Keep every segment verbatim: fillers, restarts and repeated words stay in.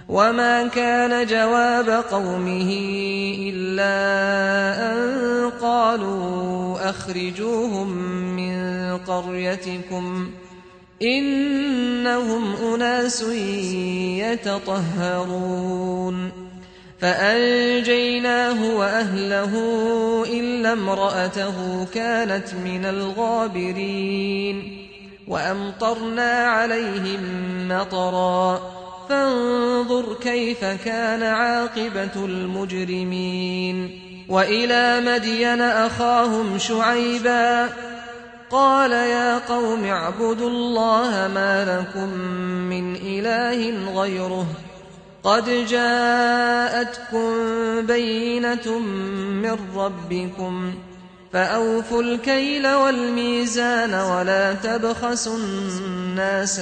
وما كان جواب قومه إلا أن قالوا أخرجوهم من قريتكم إنهم أناس يتطهرون فأنجيناه وأهله إلا امرأته كانت من الغابرين وأمطرنا عليهم مطرا فانظر كيف كان عاقبة المجرمين وإلى مدين أخاهم شعيبا قال يا قوم اعبدوا الله ما لكم من إله غيره قد جاءتكم بينة من ربكم فأوفوا الكيل والميزان ولا تبخسوا الناس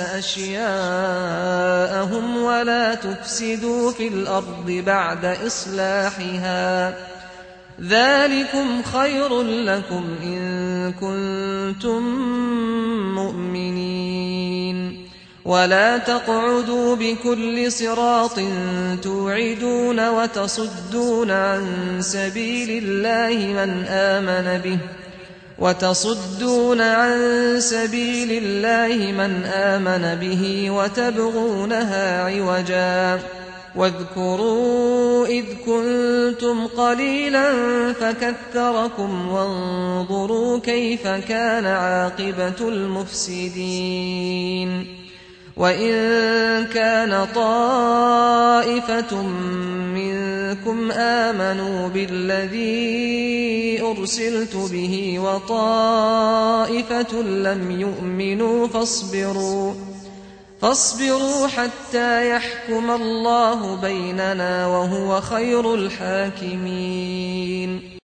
أشياءهم ولا تفسدوا في الأرض بعد إصلاحها ذلكم خير لكم إن كنتم مؤمنين ولا تقعدوا بكل صراط توعدون وتصدون عن سبيل الله من آمن به وتصدون عن سبيل الله من آمن به وتبغونها عوجا واذكروا إذ كنتم قليلا فكثركم وانظروا كيف كان عاقبة المفسدين وإن كان طائفة منكم آمنوا بالذي أرسلت به وطائفة لم يؤمنوا فاصبروا فاصبروا حتى يحكم الله بيننا وهو خير الحاكمين